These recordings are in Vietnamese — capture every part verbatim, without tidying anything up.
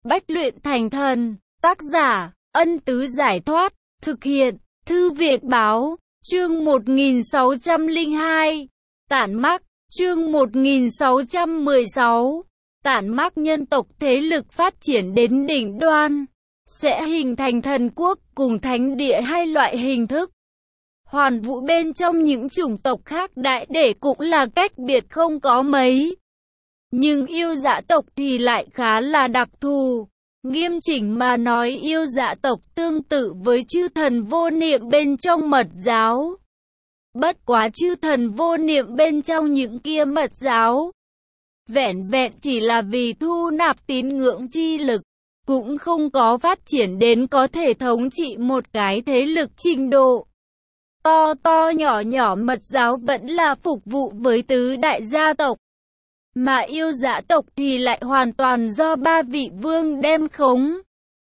Bách luyện thành thần. Tác giả, Ân Tứ Giải Thoát. Thực hiện, Thư viện Báo. Chương một nghìn sáu trăm lẻ hai. Tản mác. Chương một nghìn sáu trăm mười sáu. Tản mác nhân tộc thế lực phát triển đến đỉnh đoan, sẽ hình thành thần quốc cùng thánh địa hai loại hình thức. Hoàn vũ bên trong những chủng tộc khác đại để cũng là cách biệt không có mấy. Nhưng yêu dã tộc thì lại khá là đặc thù. Nghiêm chỉnh mà nói, yêu dã tộc tương tự với chư thần vô niệm bên trong mật giáo. Bất quá chư thần vô niệm bên trong những kia mật giáo, vẻn vẹn chỉ là vì thu nạp tín ngưỡng chi lực, cũng không có phát triển đến có thể thống trị một cái thế lực trình độ. To to nhỏ nhỏ mật giáo vẫn là phục vụ với tứ đại gia tộc, mà yêu dã tộc thì lại hoàn toàn do ba vị vương đem khống.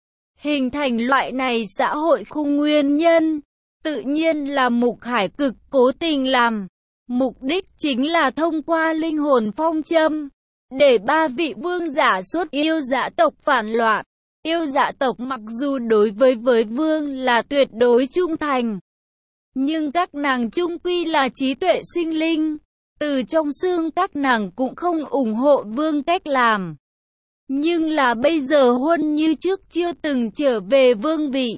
Hình thành loại này xã hội khung nguyên nhân, tự nhiên là Mục Hải cực cố tình làm. Mục đích chính là thông qua linh hồn phong châm, để ba vị vương giả suốt yêu dã tộc phản loạn. Yêu dã tộc mặc dù đối với với vương là tuyệt đối trung thành, nhưng các nàng chung quy là trí tuệ sinh linh. Từ trong xương các nàng cũng không ủng hộ vương cách làm. Nhưng là bây giờ Huân như trước chưa từng trở về vương vị,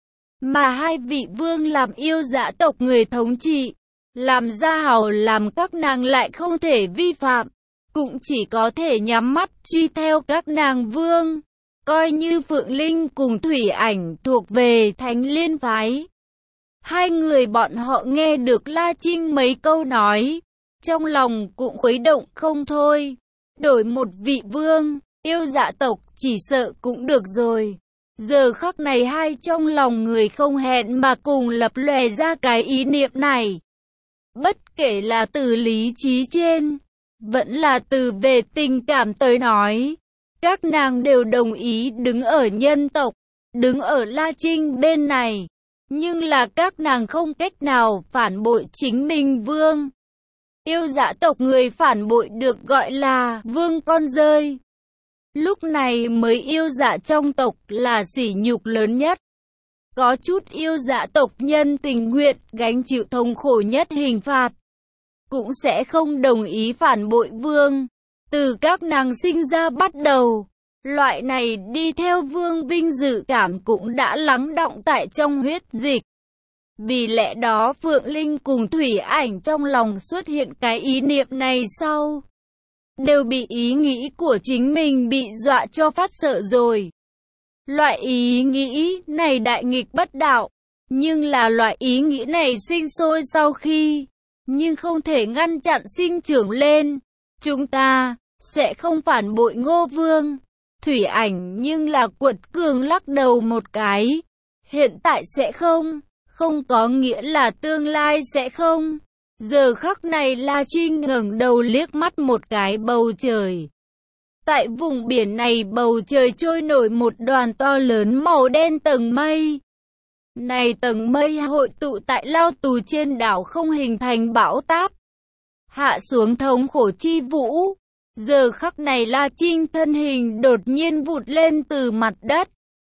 mà hai vị vương làm yêu dã tộc người thống trị, làm gia hào làm các nàng lại không thể vi phạm, cũng chỉ có thể nhắm mắt truy theo các nàng vương. Coi như Phượng Linh cùng Thủy Ảnh thuộc về Thánh Liên phái. Hai người bọn họ nghe được La Trinh mấy câu nói, trong lòng cũng khuấy động không thôi. Đổi một vị vương, yêu dã tộc chỉ sợ cũng được rồi. Giờ khắc này hai trong lòng người không hẹn mà cùng lập lòe ra cái ý niệm này. Bất kể là từ lý trí trên, vẫn là từ về tình cảm tới nói, các nàng đều đồng ý đứng ở nhân tộc, đứng ở La Trinh bên này. Nhưng là các nàng không cách nào phản bội chính mình vương. Yêu dã tộc người phản bội được gọi là vương con rơi. Lúc này mới yêu dã trong tộc là sỉ nhục lớn nhất. Có chút yêu dã tộc nhân tình nguyện gánh chịu thống khổ nhất hình phạt, cũng sẽ không đồng ý phản bội vương. Từ các nàng sinh ra bắt đầu, loại này đi theo vương vinh dự cảm cũng đã lắng đọng tại trong huyết dịch. Vì lẽ đó Phượng Linh cùng Thủy Ảnh trong lòng xuất hiện cái ý niệm này sau, đều bị ý nghĩ của chính mình bị dọa cho phát sợ rồi. Loại ý nghĩ này đại nghịch bất đạo, nhưng là loại ý nghĩ này sinh sôi sau khi, nhưng không thể ngăn chặn sinh trưởng lên. Chúng ta sẽ không phản bội Ngô Vương. Thủy Ảnh nhưng là quật cường lắc đầu một cái. Hiện tại sẽ không, không có nghĩa là tương lai sẽ không. Giờ khắc này La Trinh ngẩng đầu liếc mắt một cái bầu trời. Tại vùng biển này bầu trời trôi nổi một đoàn to lớn màu đen tầng mây. Này tầng mây hội tụ tại lao tù trên đảo không hình thành bão táp, hạ xuống thống khổ chi vũ. Giờ khắc này La Trinh thân hình đột nhiên vụt lên từ mặt đất.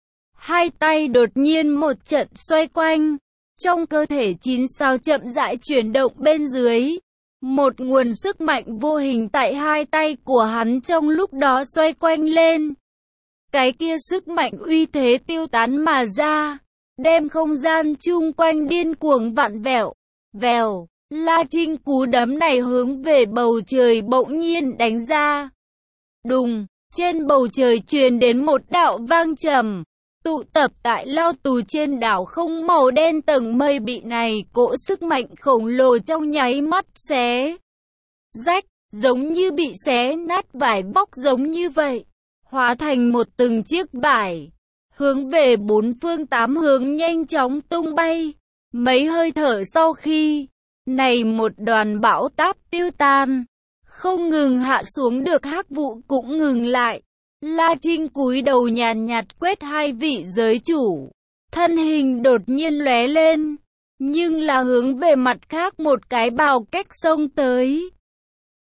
Hai tay đột nhiên một trận xoay quanh. Trong cơ thể chín sao chậm rãi chuyển động bên dưới. Một nguồn sức mạnh vô hình tại hai tay của hắn trong lúc đó xoay quanh lên. Cái kia sức mạnh uy thế tiêu tán mà ra, đem không gian chung quanh điên cuồng vặn vẹo. Vèo, La Trinh cú đấm này hướng về bầu trời bỗng nhiên đánh ra. Đùng, trên bầu trời truyền đến một đạo vang trầm. Tụ tập tại lao tù trên đảo không màu đen tầng mây bị này cỗ sức mạnh khổng lồ trong nháy mắt xé rách, giống như bị xé nát vải bóc giống như vậy, hóa thành một từng chiếc vải, hướng về bốn phương tám hướng nhanh chóng tung bay. Mấy hơi thở sau khi, này một đoàn bão táp tiêu tan, không ngừng hạ xuống được hắc vụ cũng ngừng lại. La Trinh cúi đầu nhàn nhạt quét hai vị giới chủ, thân hình đột nhiên lóe lên, nhưng là hướng về mặt khác một cái bào cách xông tới.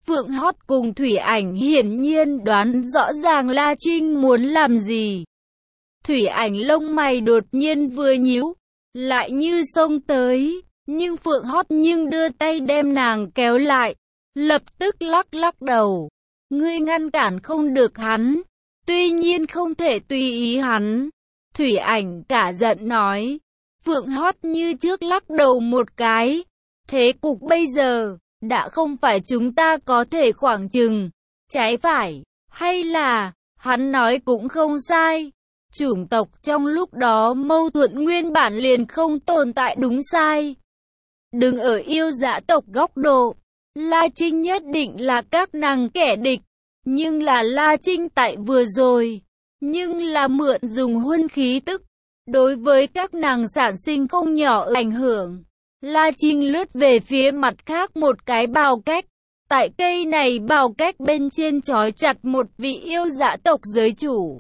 Phượng Hót cùng Thủy Ảnh hiển nhiên đoán rõ ràng La Trinh muốn làm gì. Thủy Ảnh lông mày đột nhiên vừa nhíu, lại như xông tới, nhưng Phượng Hót nhưng đưa tay đem nàng kéo lại, lập tức lắc lắc đầu. Ngươi ngăn cản không được hắn, tuy nhiên không thể tùy ý hắn. Thủy Ảnh cả giận nói. Phượng Hót như trước lắc đầu một cái. Thế cục bây giờ, đã không phải chúng ta có thể khoảng chừng, trái phải, hay là, hắn nói cũng không sai. Chủng tộc trong lúc đó mâu thuẫn nguyên bản liền không tồn tại đúng sai. Đừng ở yêu dã tộc góc độ, La Trinh nhất định là các nàng kẻ địch, nhưng là La Trinh tại vừa rồi, nhưng là mượn dùng huân khí tức, đối với các nàng sản sinh không nhỏ ảnh hưởng. La Trinh lướt về phía mặt khác một cái bào cách, tại cây này bào cách bên trên trói chặt một vị yêu dã tộc giới chủ.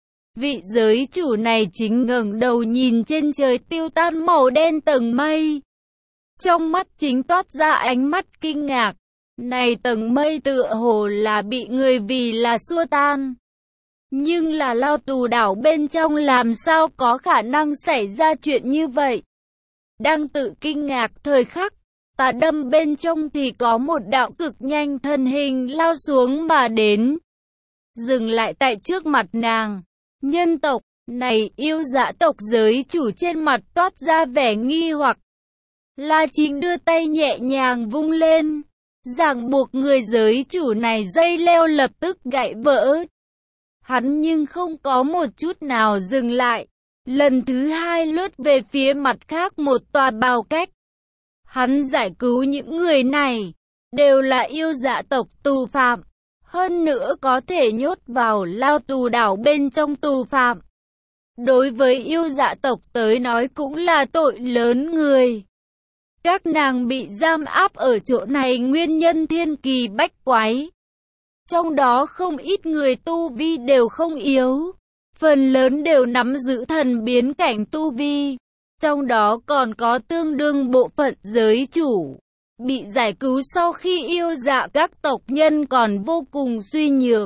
Vị giới chủ này chính ngẩng đầu nhìn trên trời tiêu tan màu đen tầng mây. Trong mắt chính toát ra ánh mắt kinh ngạc. Này tầng mây tựa hồ là bị người vì là xua tan. Nhưng là lao tù đảo bên trong làm sao có khả năng xảy ra chuyện như vậy. Đang tự kinh ngạc thời khắc, tà đâm bên trong thì có một đạo cực nhanh thân hình lao xuống mà đến. Dừng lại tại trước mặt nàng. Nhân tộc, này yêu dã tộc giới chủ trên mặt toát ra vẻ nghi hoặc. La Trinh đưa tay nhẹ nhàng vung lên, ràng buộc người giới chủ này dây leo lập tức gãy vỡ. Hắn nhưng không có một chút nào dừng lại, lần thứ hai lướt về phía mặt khác một tòa bào cách. Hắn giải cứu những người này, đều là yêu dã tộc tù phạm. Hơn nữa có thể nhốt vào lao tù đảo bên trong tù phạm. Đối với yêu dã tộc tới nói cũng là tội lớn người. Các nàng bị giam áp ở chỗ này nguyên nhân thiên kỳ bách quái. Trong đó không ít người tu vi đều không yếu. Phần lớn đều nắm giữ thần biến cảnh tu vi. Trong đó còn có tương đương bộ phận giới chủ. Bị giải cứu sau khi yêu dạ các tộc nhân còn vô cùng suy nhược.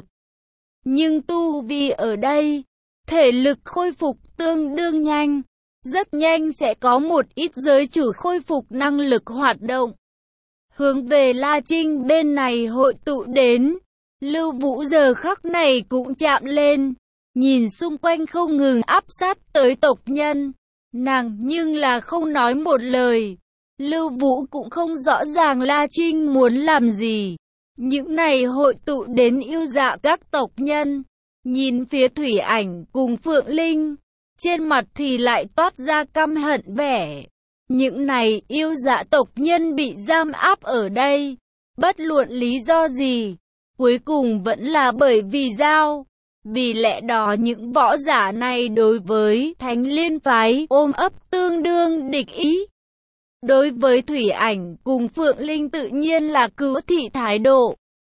Nhưng tu vi ở đây, thể lực khôi phục tương đương nhanh. Rất nhanh sẽ có một ít giới chủ khôi phục năng lực hoạt động. Hướng về La Trinh bên này hội tụ đến. Lưu Vũ giờ khắc này cũng chạm lên. Nhìn xung quanh không ngừng áp sát tới tộc nhân. Nàng nhưng là không nói một lời. Lưu Vũ cũng không rõ ràng La Trinh muốn làm gì. Những này hội tụ đến yêu dạ các tộc nhân. Nhìn phía Thủy Ảnh cùng Phượng Linh. Trên mặt thì lại toát ra căm hận vẻ. Những này yêu dạ tộc nhân bị giam áp ở đây. Bất luận lý do gì. Cuối cùng vẫn là bởi vì giao. Vì lẽ đó những võ giả này đối với Thánh Liên phái ôm ấp tương đương địch ý. Đối với Thủy Ảnh cùng Phượng Linh tự nhiên là cứu thị thái độ.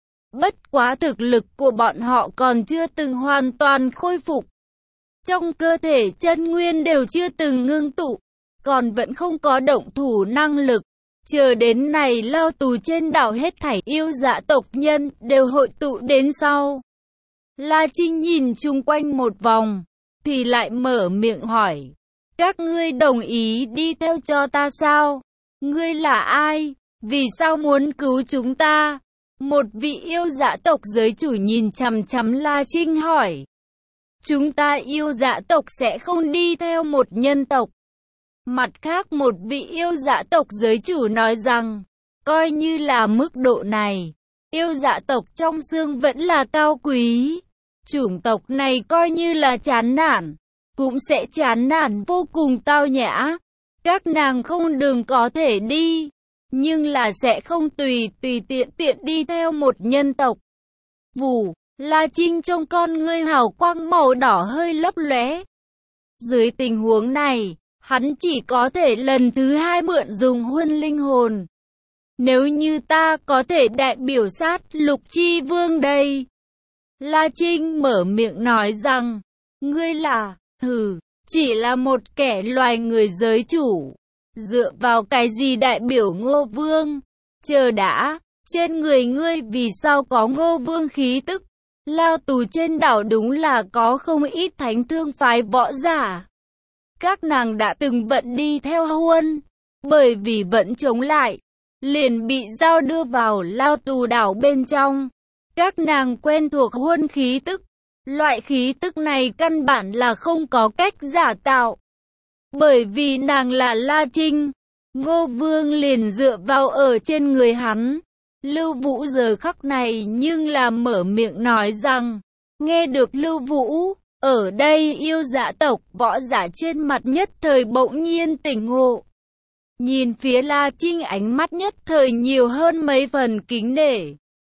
Bất quá thực lực của bọn họ còn chưa từng hoàn toàn khôi phục. Trong cơ thể chân nguyên đều chưa từng ngưng tụ, còn vẫn không có động thủ năng lực. Chờ đến này lao tù trên đảo hết thảy yêu dạ tộc nhân đều hội tụ đến sau. La Trinh nhìn chung quanh một vòng, thì lại mở miệng hỏi. Các ngươi đồng ý đi theo cho ta sao? Ngươi là ai? Vì sao muốn cứu chúng ta? Một vị yêu dạ tộc giới chủ nhìn chằm chằm La Trinh hỏi. Chúng ta yêu dạ tộc sẽ không đi theo một nhân tộc. Mặt khác một vị yêu dạ tộc giới chủ nói rằng, coi như là mức độ này, yêu dạ tộc trong xương vẫn là cao quý. Chủng tộc này coi như là chán nản, cũng sẽ chán nản vô cùng tao nhã. Các nàng không đường có thể đi, nhưng là sẽ không tùy tùy tiện tiện đi theo một nhân tộc. Vù, La Trinh trong con ngươi hào quang màu đỏ hơi lấp lóe. Dưới tình huống này, hắn chỉ có thể lần thứ hai mượn dùng huân linh hồn. Nếu như ta có thể đại biểu sát Lục Chi Vương đây. La Trinh mở miệng nói rằng, ngươi là, hừ, chỉ là một kẻ loài người giới chủ. Dựa vào cái gì đại biểu Ngô Vương? Chờ đã, trên người ngươi vì sao có Ngô Vương khí tức? Lao tù trên đảo đúng là có không ít thánh thương phái võ giả. Các nàng đã từng vận đi theo Huân, bởi vì vẫn chống lại, liền bị giao đưa vào lao tù đảo bên trong. Các nàng quen thuộc Huân khí tức, loại khí tức này căn bản là không có cách giả tạo. Bởi vì nàng là La Trinh, Ngô Vương liền dựa vào ở trên người hắn. Lưu Vũ giờ khắc này nhưng là mở miệng nói rằng, nghe được Lưu Vũ, ở đây yêu dạ tộc võ giả trên mặt nhất thời bỗng nhiên tỉnh ngộ. Nhìn phía La Trinh ánh mắt nhất thời nhiều hơn mấy phần kính nể.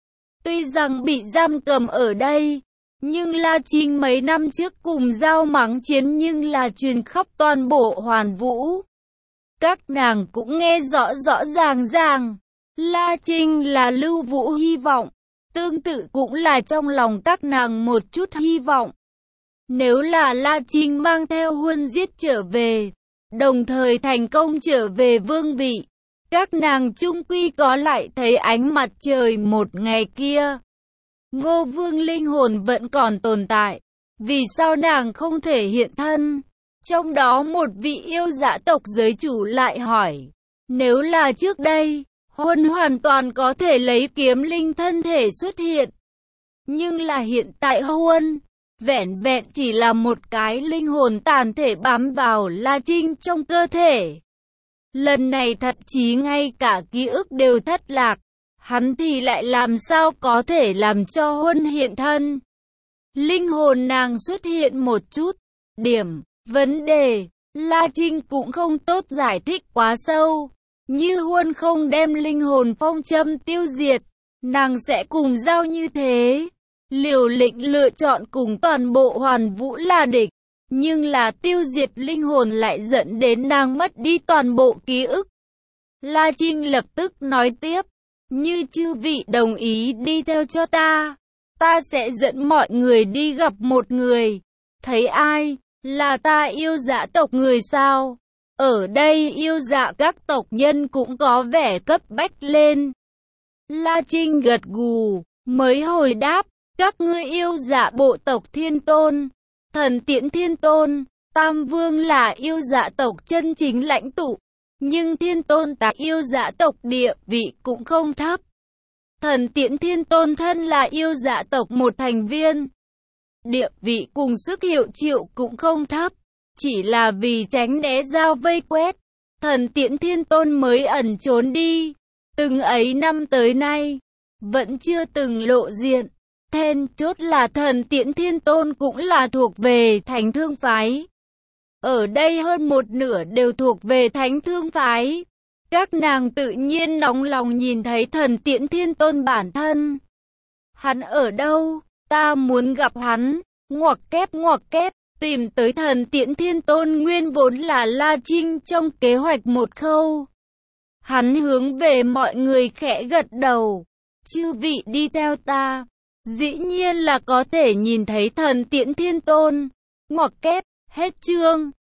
Tuy rằng bị giam cầm ở đây, nhưng La Trinh mấy năm trước cùng giao mắng chiến nhưng là truyền khắp toàn bộ Hoàn Vũ. Các nàng cũng nghe rõ rõ ràng ràng. La Trinh là Lưu Vũ hy vọng, tương tự cũng là trong lòng các nàng một chút hy vọng. Nếu là La Trinh mang theo Huân giết trở về, đồng thời thành công trở về vương vị, các nàng chung quy có lại thấy ánh mặt trời một ngày kia. Ngô Vương linh hồn vẫn còn tồn tại, vì sao nàng không thể hiện thân? Trong đó một vị yêu dạ tộc giới chủ lại hỏi, nếu là trước đây, Huân hoàn toàn có thể lấy kiếm linh thân thể xuất hiện. Nhưng là hiện tại Huân, vẻn vẹn chỉ là một cái linh hồn tàn thể bám vào La Trinh trong cơ thể. Lần này thậm chí ngay cả ký ức đều thất lạc, hắn thì lại làm sao có thể làm cho Huân hiện thân. Linh hồn nàng xuất hiện một chút, điểm, vấn đề, La Trinh cũng không tốt giải thích quá sâu. Như Huân không đem linh hồn phong châm tiêu diệt, nàng sẽ cùng giao như thế. Liều lĩnh lựa chọn cùng toàn bộ Hoàn Vũ là địch, nhưng là tiêu diệt linh hồn lại dẫn đến nàng mất đi toàn bộ ký ức. La Trinh lập tức nói tiếp, như chư vị đồng ý đi theo cho ta, ta sẽ dẫn mọi người đi gặp một người. Thấy ai? Là ta yêu dạ tộc người sao? Ở đây yêu dạ các tộc nhân cũng có vẻ cấp bách lên. La Trinh gật gù, mới hồi đáp, các ngươi yêu dạ bộ tộc Thiên Tôn, Thần Tiễn Thiên Tôn, Tam Vương là yêu dạ tộc chân chính lãnh tụ, nhưng Thiên Tôn tại yêu dạ tộc địa vị cũng không thấp. Thần Tiễn Thiên Tôn thân là yêu dạ tộc một thành viên, địa vị cùng sức hiệu triệu cũng không thấp. Chỉ là vì tránh né giao vây quét, Thần Tiễn Thiên Tôn mới ẩn trốn đi. Từng ấy năm tới nay, vẫn chưa từng lộ diện. Then chốt là Thần Tiễn Thiên Tôn cũng là thuộc về Thánh Thương Phái. Ở đây hơn một nửa đều thuộc về Thánh Thương Phái. Các nàng tự nhiên nóng lòng nhìn thấy Thần Tiễn Thiên Tôn bản thân. Hắn ở đâu? Ta muốn gặp hắn. Ngoặc kép ngoặc kép. Tìm tới Thần Tiễn Thiên Tôn nguyên vốn là La Trinh trong kế hoạch một khâu. Hắn hướng về mọi người khẽ gật đầu. Chư vị đi theo ta. Dĩ nhiên là có thể nhìn thấy Thần Tiễn Thiên Tôn. Ngoặc kép, hết chương.